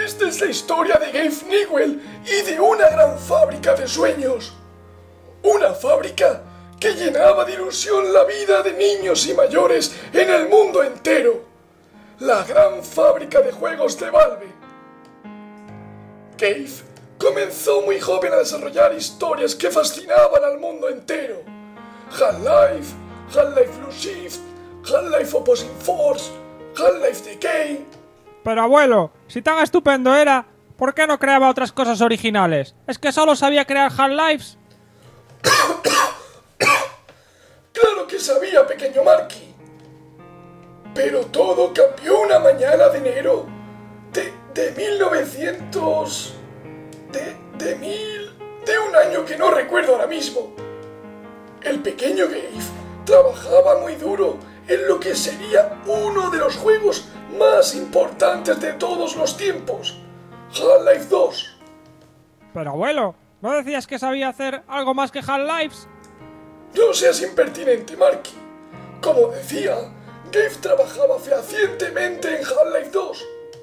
Esta es la historia de Gabe Newell y de una gran fábrica de sueños. Una fábrica que llenaba de ilusión la vida de niños y mayores en el mundo entero. La gran fábrica de juegos de Valve. Gabe comenzó muy joven a desarrollar historias que fascinaban al mundo entero. Half-Life, Half-Life Blue Shift, Half-Life Opposing Force, Half-Life Decay. Pero abuelo, si tan estupendo era, ¿por qué no creaba otras cosas originales? ¿Es que solo sabía crear Half-Lives? Claro que sabía, pequeño Marky. Pero todo cambió una mañana de enero de 1900... de un año que no recuerdo ahora mismo. El pequeño Gabe trabajaba muy duro en lo que sería uno de los juegos más importantes de todos los tiempos, Half-Life 2. Pero abuelo, ¿no decías que sabía hacer algo más que Half-Lives? No seas impertinente, Marky. Como decía, Gabe trabajaba fehacientemente en Half-Life 2.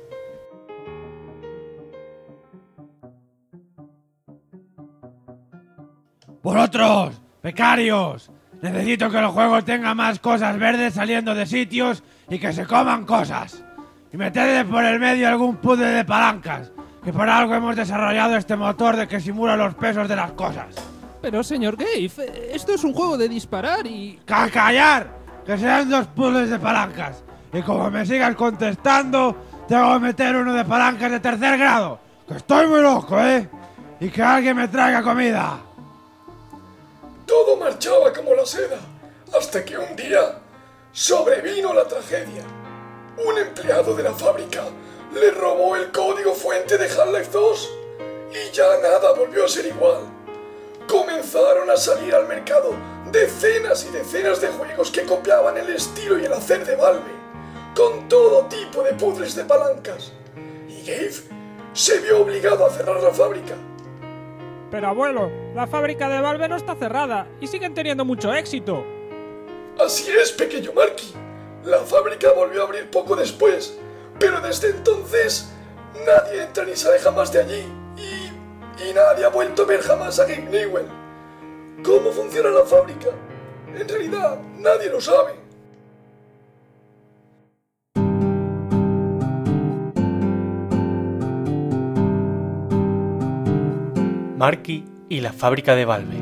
¡Vosotros, becarios! Necesito que el juego tenga más cosas verdes saliendo de sitios y que se coman cosas. Y meterle por el medio algún puzzle de palancas, que por algo hemos desarrollado este motor de que simula los pesos de las cosas. Pero señor Gabe, esto es un juego de disparar y... ¡Callar! Que sean 2 puzzles de palancas. Y como me sigas contestando, tengo que meter uno de palancas de 3er grado. Que estoy muy loco, ¿eh? Y que alguien me traiga comida. Todo marchaba como la seda, hasta que un día sobrevino la tragedia. Un empleado de la fábrica le robó el código fuente de Half-Life 2 y ya nada volvió a ser igual. Comenzaron a salir al mercado decenas y decenas de juegos que copiaban el estilo y el hacer de Valve, con todo tipo de puzzles de palancas. Y Gabe se vio obligado a cerrar la fábrica. Pero abuelo, la fábrica de Valve no está cerrada y siguen teniendo mucho éxito. Así es, pequeño Marky. La fábrica volvió a abrir poco después, pero desde entonces nadie entra ni sale jamás de allí y nadie ha vuelto a ver jamás a Gabe Newell. ¿Cómo funciona la fábrica? En realidad, nadie lo sabe. Marky y la fábrica de Valve.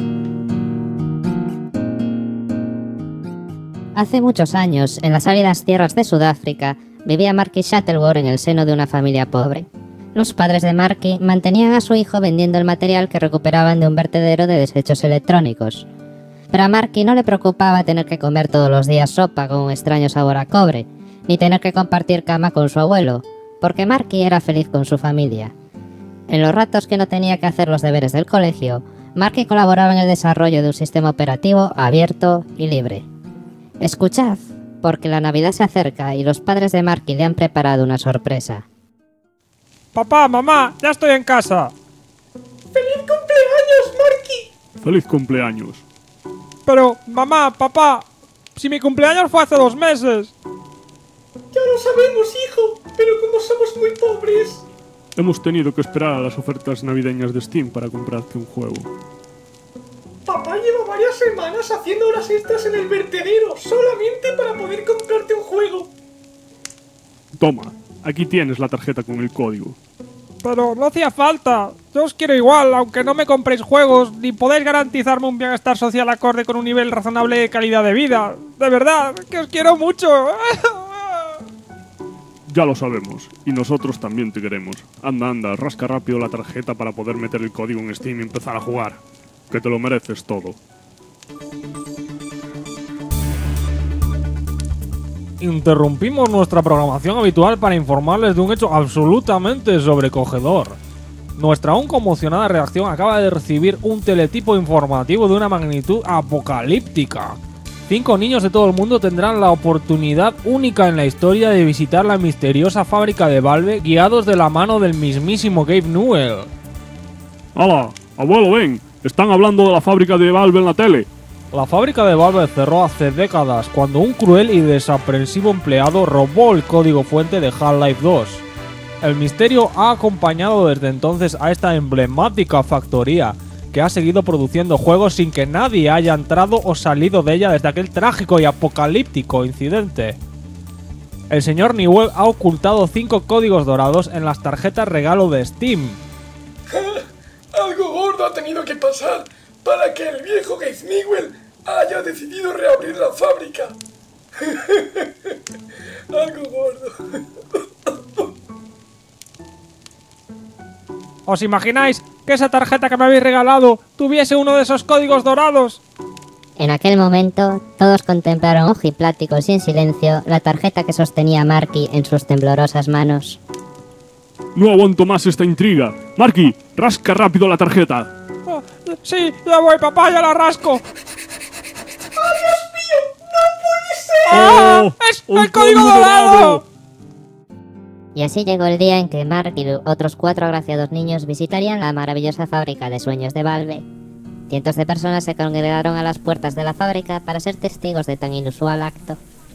Hace muchos años, en las áridas tierras de Sudáfrica, vivía Marky Shuttleworth en el seno de una familia pobre. Los padres de Marky mantenían a su hijo vendiendo el material que recuperaban de un vertedero de desechos electrónicos. Pero a Marky no le preocupaba tener que comer todos los días sopa con un extraño sabor a cobre, ni tener que compartir cama con su abuelo, porque Marky era feliz con su familia. En los ratos que no tenía que hacer los deberes del colegio, Marky colaboraba en el desarrollo de un sistema operativo abierto y libre. Escuchad, porque la Navidad se acerca y los padres de Marky le han preparado una sorpresa. Papá, mamá, ya estoy en casa. ¡Feliz cumpleaños, Marky! ¡Feliz cumpleaños! Pero, mamá, papá, si mi cumpleaños fue hace 2 meses. Ya lo sabemos, hijo, pero como somos muy pobres... Hemos tenido que esperar a las ofertas navideñas de Steam para comprarte un juego. Papá lleva varias semanas haciendo horas extras en el vertedero solamente para poder comprarte un juego. Toma, aquí tienes la tarjeta con el código. Pero no hacía falta. Yo os quiero igual, aunque no me compréis juegos, ni podéis garantizarme un bienestar social acorde con un nivel razonable de calidad de vida. De verdad, que os quiero mucho. Ya lo sabemos, y nosotros también te queremos. Anda, rasca rápido la tarjeta para poder meter el código en Steam y empezar a jugar. Que te lo mereces todo. Interrumpimos nuestra programación habitual para informarles de un hecho absolutamente sobrecogedor. Nuestra aún conmocionada redacción acaba de recibir un teletipo informativo de una magnitud apocalíptica. 5 niños de todo el mundo tendrán la oportunidad única en la historia de visitar la misteriosa fábrica de Valve guiados de la mano del mismísimo Gabe Newell. ¡Hala! Abuelo, ven. Están hablando de la fábrica de Valve en la tele. La fábrica de Valve cerró hace décadas cuando un cruel y desaprensivo empleado robó el código fuente de Half-Life 2. El misterio ha acompañado desde entonces a esta emblemática factoría, que ha seguido produciendo juegos sin que nadie haya entrado o salido de ella desde aquel trágico y apocalíptico incidente. El señor Newell ha ocultado 5 códigos dorados en las tarjetas regalo de Steam. Algo gordo ha tenido que pasar para que el viejo Gabe Newell haya decidido reabrir la fábrica. Algo gordo. ¿Os imagináis que esa tarjeta que me habéis regalado tuviese uno de esos códigos dorados? En aquel momento, todos contemplaron ojipláticos y en silencio la tarjeta que sostenía Marky en sus temblorosas manos. No aguanto más esta intriga. Marky, rasca rápido la tarjeta. Oh, sí, ya voy, papá, ya la rasco. ¡Ah! ¡Es ¡Un el código dorado! Y así llegó el día en que Mark y otros 4 agraciados niños visitarían la maravillosa fábrica de sueños de Valve. Cientos de personas se congregaron a las puertas de la fábrica para ser testigos de tan inusual acto.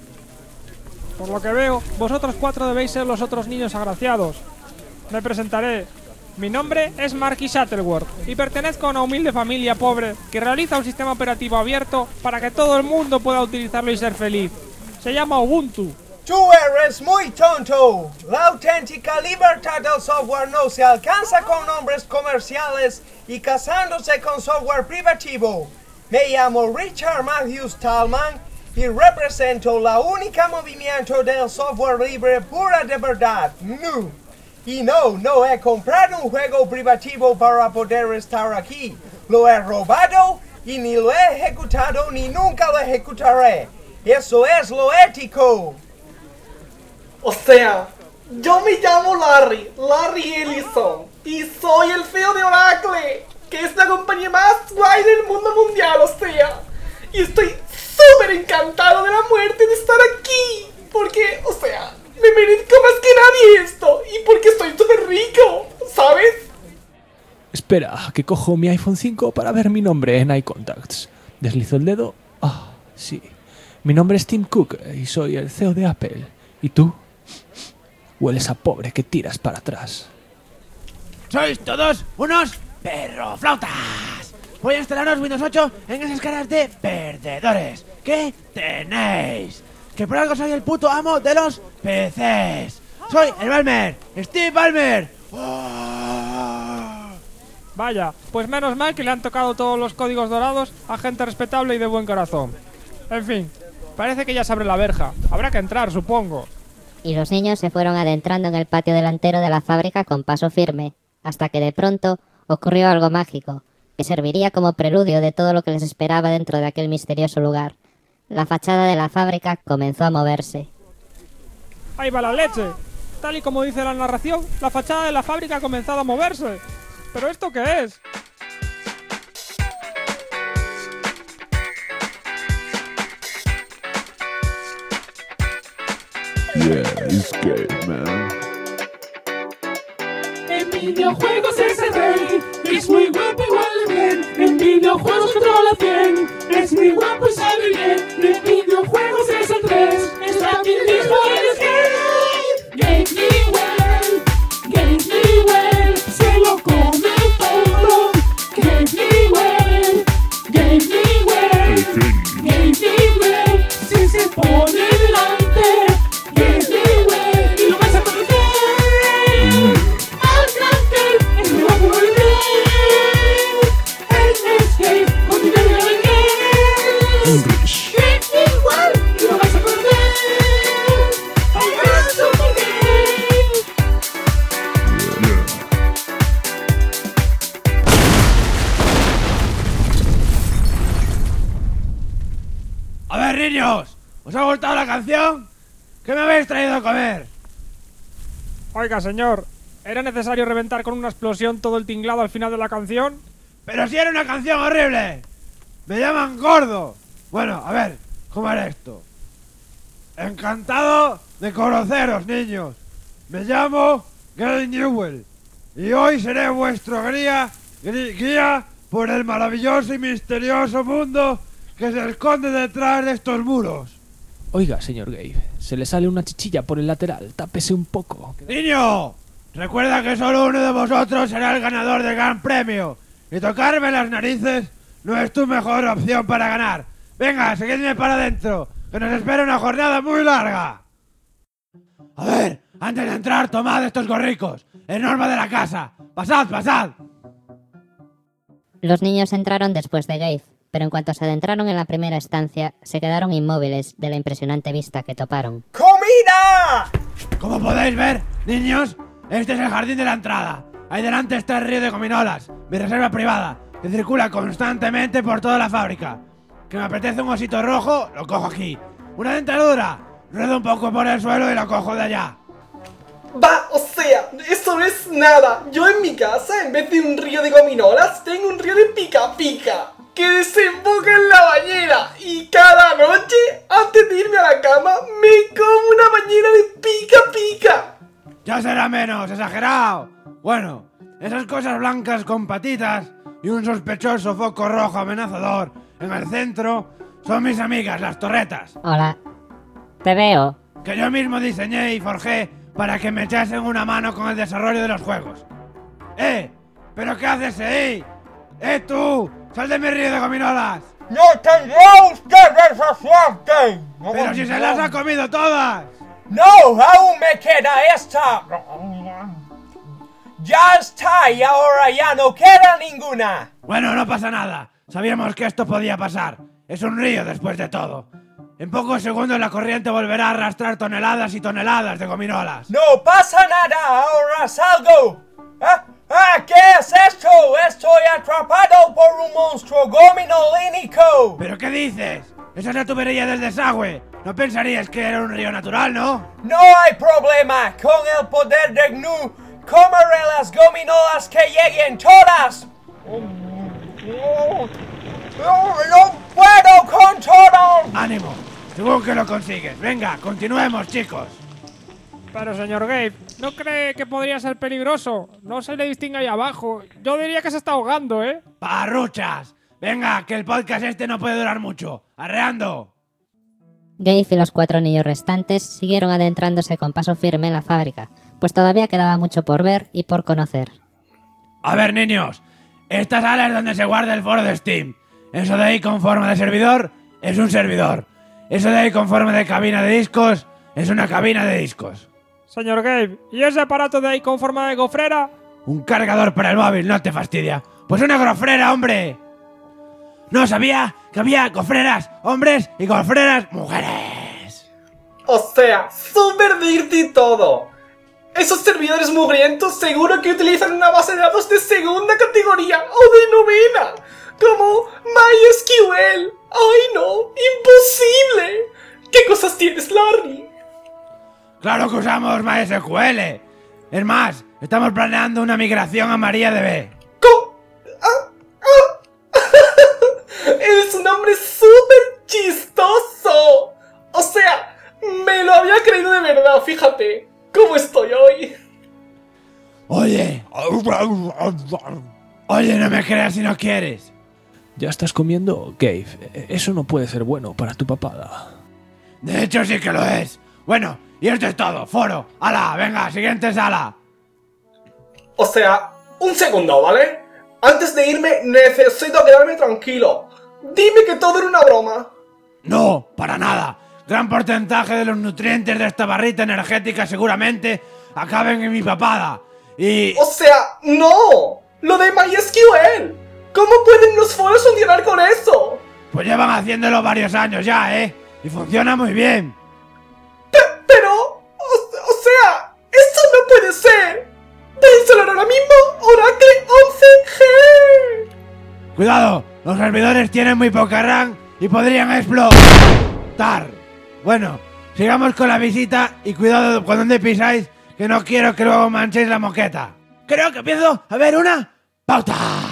Por lo que veo, vosotros 4 debéis ser los otros niños agraciados. Me presentaré. Mi nombre es Marky Shuttleworth y pertenezco a una humilde familia pobre que realiza un sistema operativo abierto para que todo el mundo pueda utilizarlo y ser feliz. Se llama Ubuntu. Tú eres muy tonto. La auténtica libertad del software no se alcanza con nombres comerciales y casándose con software privativo. Me llamo Richard Matthews Talman y represento la única movimiento del software libre pura de verdad. Y no he comprado un juego privativo para poder estar aquí. Lo he robado y ni lo he ejecutado ni nunca lo ejecutaré. Eso es lo ético. O sea, yo me llamo Larry Ellison, y soy el CEO de Oracle, que es la compañía más guay del mundo mundial, o sea. Y estoy súper encantado de la muerte de estar aquí, porque, o sea, me merezco más que nadie esto, y porque estoy súper rico, ¿sabes? Espera, que cojo mi iPhone 5 para ver mi nombre en iContacts. Deslizo el dedo. Ah, sí. Mi nombre es Tim Cook y soy el CEO de Apple. ¿Y tú? Hueles a pobre que tiras para atrás. ¡Sois todos unos perroflautas! Voy a instalaros Windows 8 en esas caras de perdedores que tenéis. Que por algo soy el puto amo de los PCs. Soy el Ballmer, Steve Ballmer. ¡Oh! Vaya, pues menos mal que le han tocado todos los códigos dorados a gente respetable y de buen corazón. En fin, parece que ya se abre la verja. Habrá que entrar, supongo. Y los niños se fueron adentrando en el patio delantero de la fábrica con paso firme, hasta que de pronto ocurrió algo mágico, que serviría como preludio de todo lo que les esperaba dentro de aquel misterioso lugar. La fachada de la fábrica comenzó a moverse. ¡Ahí va la leche! Tal y como dice la narración, la fachada de la fábrica ha comenzado a moverse. ¿Pero esto qué es? Yeah, it's great, man. En videojuegos es el rey, es muy guapo y huele bien. En videojuegos controla 100, es muy guapo y sabe bien. En videojuegos es el 3, es rapidísimo y es Gabe Newell, Gabe Newell, se lo come todo. Gabe Newell, Gabe Newell, Gabe Newell, si se pone delante. Gabe Newell, y lo vas a conocer. A ver, niños, ¿os ha gustado la canción? ¿Qué me habéis traído a comer? Oiga, señor, ¿era necesario reventar con una explosión todo el tinglado al final de la canción? ¡Pero si era una canción horrible! ¡Me llaman gordo! Bueno, a ver, ¿cómo era esto? Encantado de conoceros, niños. Me llamo Gabe Newell y hoy seré vuestro guía por el maravilloso y misterioso mundo que se esconde detrás de estos muros. Oiga, señor Gabe, se le sale una chichilla por el lateral, tápese un poco. ¡Niño! Recuerda que solo uno de vosotros será el ganador del gran premio. Y tocarme las narices no es tu mejor opción para ganar. Venga, seguidme para adentro, que nos espera una jornada muy larga. A ver, antes de entrar, tomad estos gorricos. Es norma de la casa. Pasad, pasad. Los niños entraron después de Gabe, pero en cuanto se adentraron en la primera estancia, se quedaron inmóviles de la impresionante vista que toparon. ¡Comida! Como podéis ver, niños, este es el jardín de la entrada. Ahí delante está el río de gominolas, mi reserva privada, que circula constantemente por toda la fábrica. Que me apetece un osito rojo, lo cojo aquí. Una dentadura, ruedo un poco por el suelo y lo cojo de allá. Va, o sea, eso no es nada. Yo en mi casa, en vez de un río de gominolas, tengo un río de pica pica, que desemboca en la bañera. Y cada noche, antes de irme a la cama, me como una bañera de pica pica. Ya será menos, exagerado. Bueno, esas cosas blancas con patitas y un sospechoso foco rojo amenazador en el centro son mis amigas, las torretas. Hola. Te veo. Que yo mismo diseñé y forjé para que me echasen una mano con el desarrollo de los juegos. ¿Pero qué haces ahí? Tú, sal de mi río de gominolas. ¡No tendrá usted esa suerte! Pero si se las ha comido todas. ¡No! ¡Aún me queda esta! ¡Ya está! Y ahora ya no queda ninguna. Bueno, no pasa nada. Sabíamos que esto podía pasar. Es un río después de todo. En pocos segundos la corriente volverá a arrastrar toneladas y toneladas de gominolas. ¡No pasa nada! ¡Ahora salgo! ¿Qué es esto? Estoy atrapado por un monstruo gominolínico. ¿Pero qué dices? Esa es la tubería del desagüe. No pensarías que era un río natural, ¿no? No hay problema. Con el poder de Gnu, comeré las gominolas que lleguen todas. ¡No puedo con todo! ¡Ánimo! Seguro que lo consigues. Venga, continuemos, chicos. Pero señor Gabe, ¿no cree que podría ser peligroso? No se le distingue ahí abajo. Yo diría que se está ahogando, ¿eh? ¡Parruchas! Venga, que el podcast este no puede durar mucho. ¡Arreando! Gabe y los 4 niños restantes siguieron adentrándose con paso firme en la fábrica, pues todavía quedaba mucho por ver y por conocer. A ver, niños, esta sala es donde se guarda el foro de Steam. Eso de ahí con forma de servidor es un servidor. Eso de ahí con forma de cabina de discos es una cabina de discos. Señor Gabe, ¿y ese aparato de ahí con forma de gofrera? Un cargador para el móvil, no te fastidia. Pues una gofrera, hombre. No sabía que había gofreras hombres y gofreras mujeres. O sea, súper dirty todo. Esos servidores mugrientos seguro que utilizan una base de datos de segunda categoría o de novena, como MySQL. ¡Ay no! ¡Imposible! ¿Qué cosas tienes, Larry? ¡Claro que usamos MySQL! Es más, estamos planeando una migración a MariaDB. ¡Eres un hombre súper chistoso! O sea, me lo había creído de verdad, fíjate. ¿Cómo estoy hoy? Oye, no me creas si no quieres. ¿Ya estás comiendo, Gabe? Eso no puede ser bueno para tu papada. De hecho sí que lo es. Bueno, y esto es todo, foro. ¡Hala! Venga, siguiente sala. O sea, un segundo, ¿vale? Antes de irme, necesito quedarme tranquilo. Dime que todo era una broma. No, para nada. Gran porcentaje de los nutrientes de esta barrita energética seguramente acaben en mi papada. Y... O sea, no. Lo de MySQL. ¿Cómo pueden los foros funcionar con eso? Pues llevan haciéndolo varios años ya, ¿eh? Y funciona muy bien. Pero... O sea, esto no puede ser. Voy a instalar ahora mismo Oracle 11G. Cuidado, los servidores tienen muy poca RAM y podrían explotar. Bueno, sigamos con la visita y cuidado con donde pisáis, que no quiero que luego manchéis la moqueta. Creo que empiezo a ver una pauta.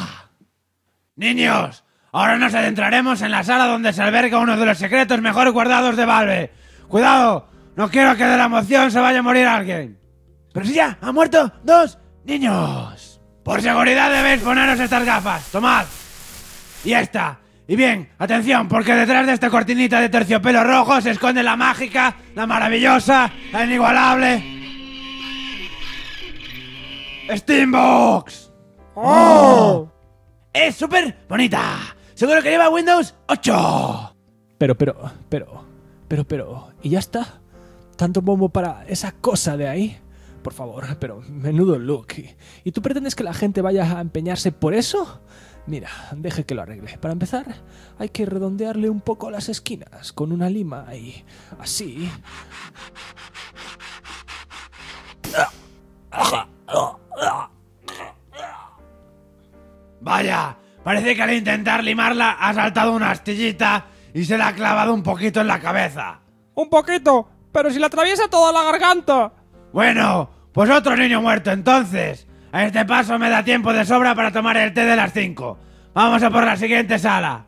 Niños, ahora nos adentraremos en la sala donde se alberga uno de los secretos mejor guardados de Valve. Cuidado, no quiero que de la emoción se vaya a morir alguien. Pero si ya han muerto 2 niños. Por seguridad debéis poneros estas gafas. Tomad. Y esta. Y bien, atención, porque detrás de esta cortinita de terciopelo rojo se esconde la mágica, la maravillosa, la inigualable... Steambox. ¡Oh! Es súper bonita. Seguro que lleva Windows 8. Pero, ¿y ya está? ¿Tanto bombo para esa cosa de ahí? Por favor, pero menudo look. ¿Y tú pretendes que la gente vaya a empeñarse por eso? Mira, deje que lo arregle. Para empezar, hay que redondearle un poco las esquinas con una lima y así. Vaya, parece que al intentar limarla ha saltado una astillita y se la ha clavado un poquito en la cabeza. ¡Un poquito! ¡Pero si le atraviesa toda la garganta! Bueno, pues otro niño muerto entonces. A este paso me da tiempo de sobra para tomar el té de las 5. Vamos a por la siguiente sala.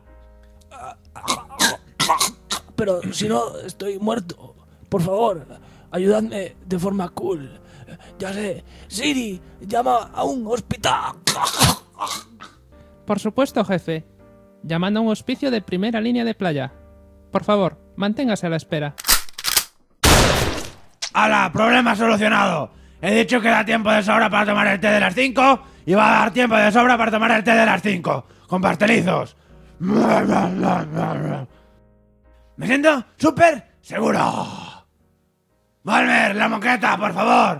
Pero si no, estoy muerto. Por favor, ayudadme de forma cool. Ya sé, Siri, llama a un hospital. Por supuesto, jefe. Llamando a un hospicio de primera línea de playa. Por favor, manténgase a la espera. ¡Hala! ¡Problema solucionado! He dicho que da tiempo de sobra para tomar el té de las 5 y va a dar tiempo de sobra para tomar el té de las 5. Con pastelizos. Me siento súper seguro. Valmer, la moqueta, por favor.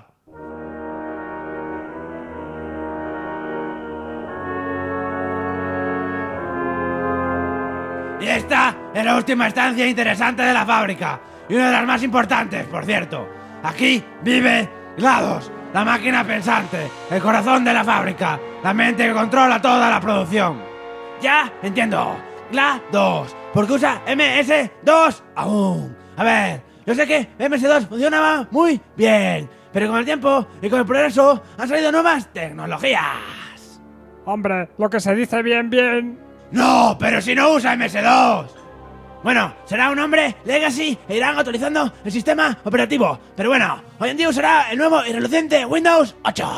Y esta es la última estancia interesante de la fábrica. Y una de las más importantes, por cierto. Aquí vive GLaDOS, la máquina pensante, el corazón de la fábrica, la mente que controla toda la producción. Ya entiendo, GLaDOS, porque usa MS2 aún. A ver, yo sé que MS2 funcionaba muy bien, pero con el tiempo y con el progreso han salido nuevas tecnologías. Hombre, lo que se dice bien. No, pero si no usa MS2. Bueno, será un hombre legacy e irán actualizando el sistema operativo. Pero bueno, hoy en día usará el nuevo y reluciente Windows 8.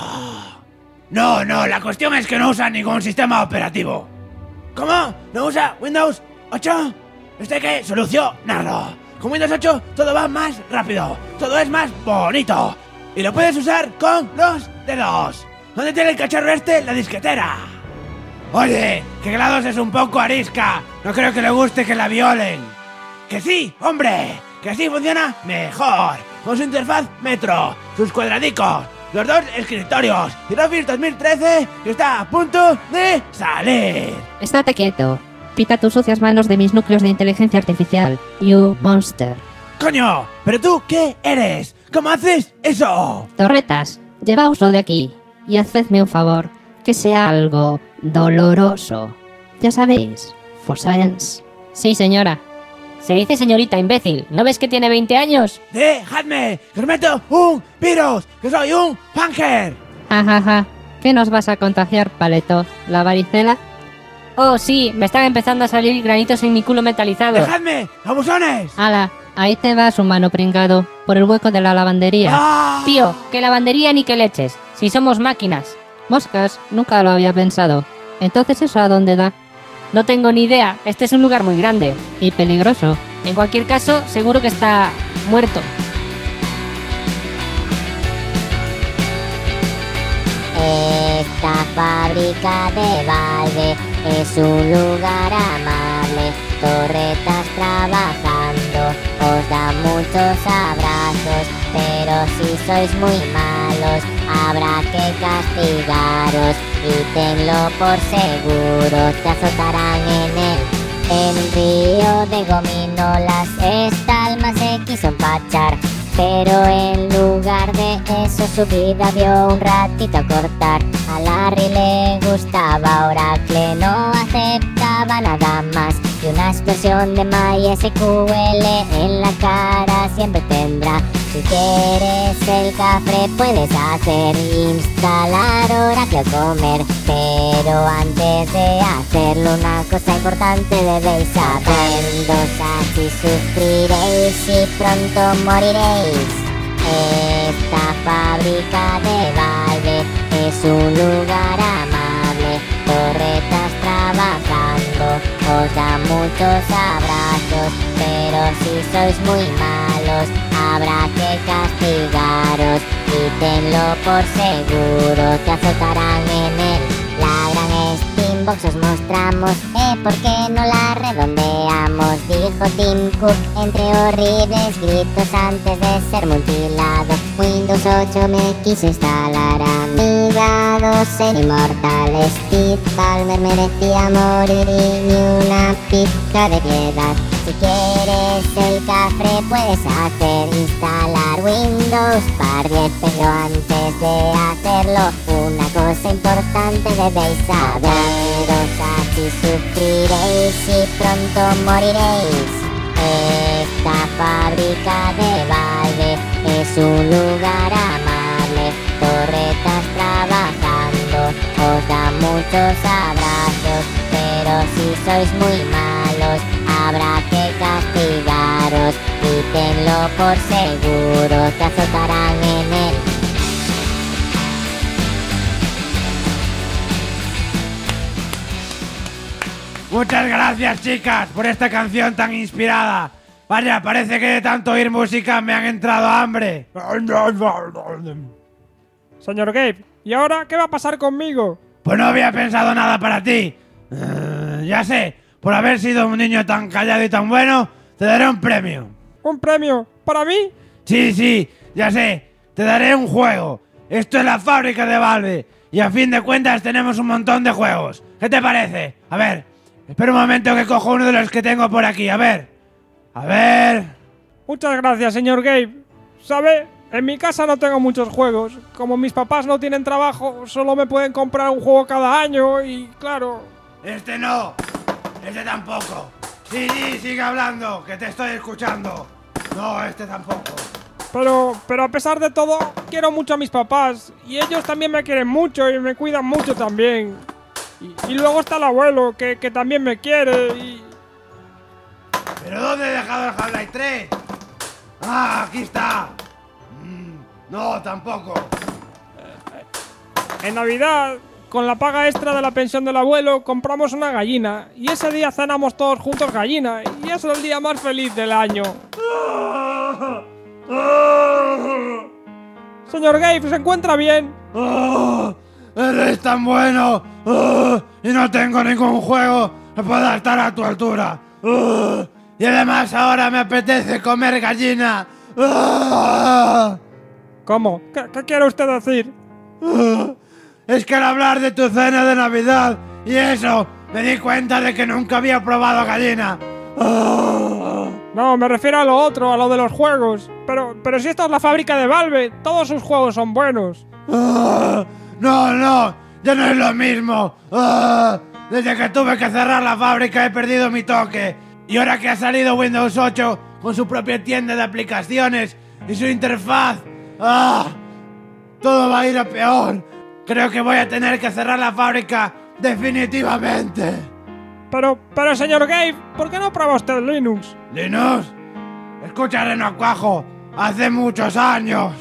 No, la cuestión es que no usa ningún sistema operativo. ¿Cómo? ¿No usa Windows 8? Esto hay que solucionarlo. Con Windows 8 todo va más rápido, todo es más bonito. Y lo puedes usar con los dedos. ¿Dónde tiene el cacharro este? La disquetera. Oye, que GLaDOS es un poco arisca. No creo que le guste que la violen. ¡Que sí, hombre! ¡Que así funciona mejor! Con su interfaz Metro, sus cuadradicos, los 2 escritorios y Office 2013 que está a punto de salir. Estate quieto. Quita tus sucias manos de mis núcleos de inteligencia artificial, you monster. ¡Coño! ¿Pero tú qué eres? ¿Cómo haces eso? Torretas, llevaoslo de aquí y hacedme un favor, que sea algo doloroso. Ya sabéis, for science. Sí, señora. Se dice señorita, imbécil. ¿No ves que tiene 20 años? ¡Dejadme! ¡Que os meto un virus! ¡Que soy un punker! Jajaja. ¿Qué nos vas a contagiar, paleto? ¿La varicela? Oh, sí, me están empezando a salir granitos en mi culo metalizado. ¡Dejadme! ¡Abusones! ¡Hala! Ahí te vas, humano pringado, por el hueco de la lavandería. ¡Ah! Tío, que lavandería ni que leches, si somos máquinas. Moscas, nunca lo había pensado. Entonces, ¿eso a dónde da? No tengo ni idea, este es un lugar muy grande. Y peligroso. En cualquier caso, seguro que está muerto. Esta fábrica de Valve es un lugar amable. Torretas trabajando, os da muchos abrazos, pero si sois muy malos, habrá que castigaros. Y tenlo por seguro, te azotarán en el río de gominolas. Esta alma se quiso empachar, pero en lugar de eso su vida vio un ratito cortar. A Larry le gustaba Oracle, no aceptaba nada más. Y una explosión de MySQL en la cara siempre tendrá. Si quieres el café puedes hacer, instalar Oracle o comer. Pero antes de hacerlo una cosa importante debéis saber. Dos, así sufriréis y pronto moriréis. Esta fábrica de Valve es un lugar amable. Torretas trabajando, os da muchos abrazos, pero si sois muy malos, habrá que castigaros. Y tenlo por seguro, te azotarán en él. La gran Steambox os mostramos, ¿por qué no la redondeamos? Dijo Tim Cook entre horribles gritos antes de ser mutilado. Windows 8 me quiso instalar, amiga, ser inmortal. Steve Ballmer merecía morir y ni una pizca de piedad. Si quieres el cafre puedes hacer instalar Windows par 10, pero antes de hacerlo una cosa importante debéis saberos, así sufriréis y pronto moriréis. Esta fábrica de Valve es un lugar amable, torretas trabajando, os da muchos abrazos, pero si sois muy malos habrá que castigaros y tenlo por seguro, te azotarán en él. Muchas gracias, chicas, por esta canción tan inspirada. Vaya, parece que de tanto oír música me han entrado hambre. Señor Gabe, ¿y ahora qué va a pasar conmigo? Pues no había pensado nada para ti. Ya sé, por haber sido un niño tan callado y tan bueno, te daré un premio. ¿Un premio? ¿Para mí? Sí, ya sé. Te daré un juego. Esto es la fábrica de Valve. Y a fin de cuentas tenemos un montón de juegos. ¿Qué te parece? A ver, espera un momento que cojo uno de los que tengo por aquí. A ver. Muchas gracias, señor Gabe. ¿Sabe? En mi casa no tengo muchos juegos. Como mis papás no tienen trabajo, solo me pueden comprar un juego cada año y, claro... Este no. Este tampoco. Sí, sigue hablando, que te estoy escuchando. No, este tampoco. Pero a pesar de todo, quiero mucho a mis papás. Y ellos también me quieren mucho y me cuidan mucho también. Y luego está el abuelo, que también me quiere y... ¿Pero dónde he dejado el Half-Life 3? ¡Ah, aquí está! No, tampoco. En Navidad, con la paga extra de la pensión del abuelo, compramos una gallina. Y ese día cenamos todos juntos gallina. Y es el día más feliz del año. Señor Gabe, ¿se encuentra bien? ¡Eres tan bueno! Y no tengo ningún juego que pueda estar a tu altura. Y además ahora me apetece comer gallina. ¿Cómo? ¿Qué quiere usted decir? Es que al hablar de tu cena de Navidad y eso, me di cuenta de que nunca había probado gallina. No, me refiero a lo otro, a lo de los juegos. Pero si esta es la fábrica de Valve, todos sus juegos son buenos. No, ya no es lo mismo. Desde que tuve que cerrar la fábrica he perdido mi toque. Y ahora que ha salido Windows 8 con su propia tienda de aplicaciones y su interfaz, todo va a ir a peor. Creo que voy a tener que cerrar la fábrica definitivamente. Pero señor Gabe, ¿por qué no prueba usted Linux? ¿Linux? Escucha, Reno Cuajo, hace muchos años.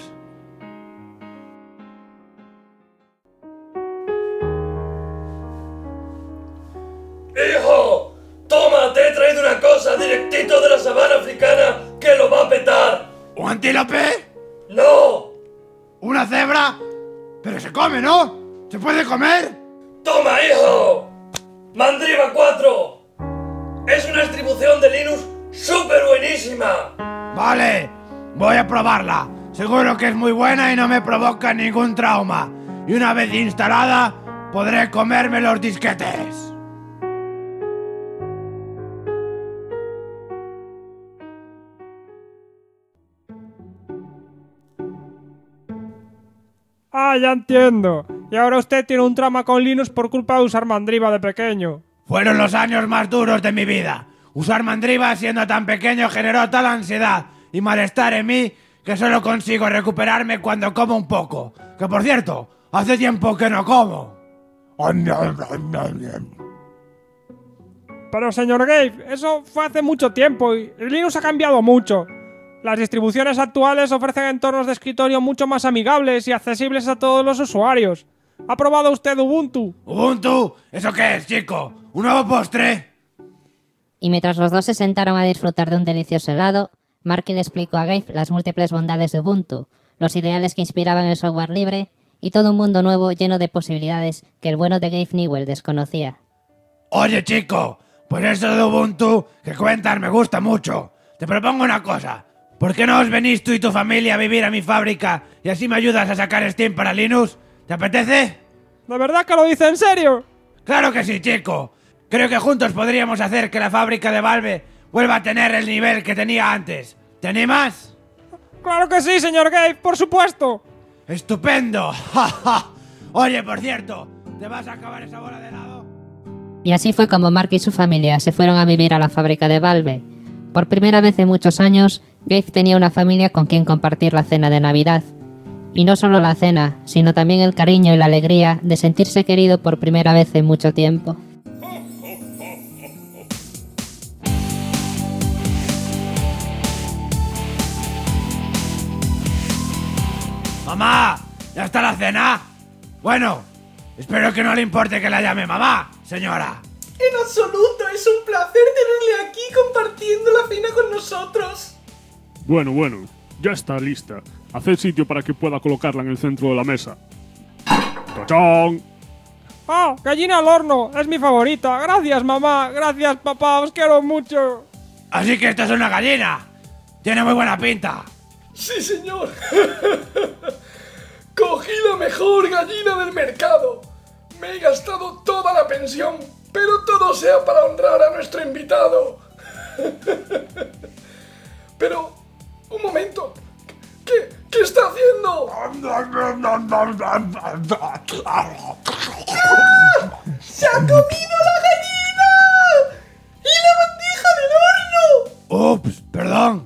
¡Hijo! ¡Toma! Te he traído una cosa directito de la sabana africana que lo va a petar. ¿Un antílope? ¡No! ¿Una cebra? Pero se come, ¿no? ¿Se puede comer? ¡Toma, hijo! ¡Mandriva 4! Es una distribución de Linux súper buenísima. Vale, voy a probarla. Seguro que es muy buena y no me provoca ningún trauma. Y una vez instalada, podré comerme los disquetes. Ya entiendo. Y ahora usted tiene un trauma con Linux por culpa de usar Mandriva de pequeño. Fueron los años más duros de mi vida. Usar Mandriva siendo tan pequeño generó tal ansiedad y malestar en mí que solo consigo recuperarme cuando como un poco. Que por cierto, hace tiempo que no como. Pero señor Gabe, eso fue hace mucho tiempo y Linux ha cambiado mucho. Las distribuciones actuales ofrecen entornos de escritorio mucho más amigables y accesibles a todos los usuarios. ¿Ha probado usted Ubuntu? ¿Ubuntu? ¿Eso qué es, chico? ¿Un nuevo postre? Y mientras los dos se sentaron a disfrutar de un delicioso helado, Marky le explicó a Gabe las múltiples bondades de Ubuntu, los ideales que inspiraban el software libre y todo un mundo nuevo lleno de posibilidades que el bueno de Gabe Newell desconocía. Oye, chico, pues eso de Ubuntu que cuentas me gusta mucho. Te propongo una cosa. ¿Por qué no os venís tú y tu familia a vivir a mi fábrica y así me ayudas a sacar Steam para Linux? ¿Te apetece? ¿De verdad que lo dice en serio? ¡Claro que sí, chico! Creo que juntos podríamos hacer que la fábrica de Valve vuelva a tener el nivel que tenía antes. ¿Te animas? ¡Claro que sí, señor Gabe! ¡Por supuesto! ¡Estupendo! Oye, por cierto, ¿te vas a acabar esa bola de helado? Y así fue como Mark y su familia se fueron a vivir a la fábrica de Valve. Por primera vez en muchos años, Gabe tenía una familia con quien compartir la cena de Navidad. Y no solo la cena, sino también el cariño y la alegría de sentirse querido por primera vez en mucho tiempo. ¡Mamá! ¿Ya está la cena? Bueno, espero que no le importe que la llame mamá, señora. En absoluto, es un placer tenerle aquí compartiendo la cena con nosotros. Bueno, ya está lista. Haced sitio para que pueda colocarla en el centro de la mesa. ¡Tachán! ¡Ah! ¡Gallina al horno! ¡Es mi favorita! ¡Gracias, mamá! ¡Gracias, papá! ¡Os quiero mucho! Así que esto es una gallina. Tiene muy buena pinta. ¡Sí, señor! ¡Cogí la mejor gallina del mercado! Me he gastado toda la pensión, pero todo sea para honrar a nuestro invitado. Pero, un momento. ¿Qué está haciendo? ¡Se ha comido la gallina! ¡Y la bandeja del horno! ¡Ups! ¡Perdón!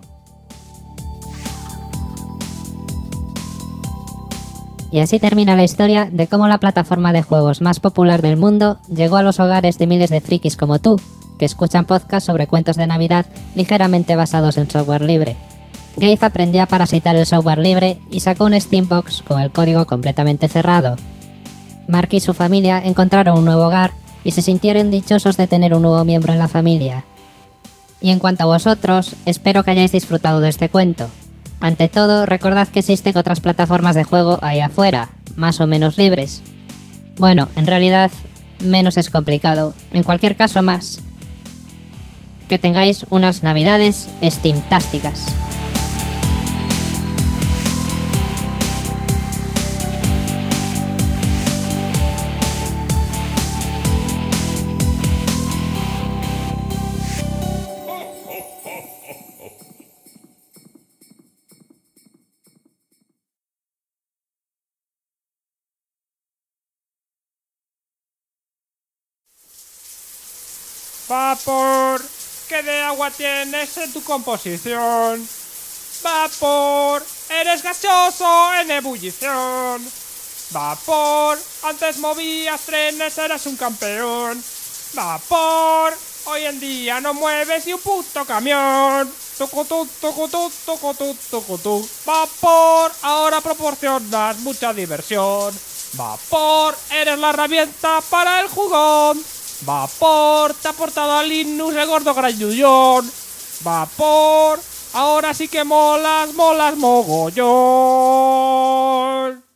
Y así termina la historia de cómo la plataforma de juegos más popular del mundo llegó a los hogares de miles de frikis como tú, que escuchan podcasts sobre cuentos de Navidad ligeramente basados en software libre. Gabe aprendió a parasitar el software libre y sacó un Steambox con el código completamente cerrado. Mark y su familia encontraron un nuevo hogar y se sintieron dichosos de tener un nuevo miembro en la familia. Y en cuanto a vosotros, espero que hayáis disfrutado de este cuento. Ante todo, recordad que existen otras plataformas de juego ahí afuera, más o menos libres. Bueno, en realidad, menos es complicado. En cualquier caso, más. Que tengáis unas navidades Steamtásticas. Vapor, ¿qué de agua tienes en tu composición? Vapor, eres gaseoso en ebullición. Vapor, antes movías trenes, eras un campeón. Vapor, hoy en día no mueves ni un puto camión. Tucutú, tucutú, tucutú, tucutú. Vapor, ahora proporcionas mucha diversión. Vapor, eres la herramienta para el jugón. Vapor, te ha aportado a Linux el gordo grañullón. Vapor, ahora sí que molas mogollón.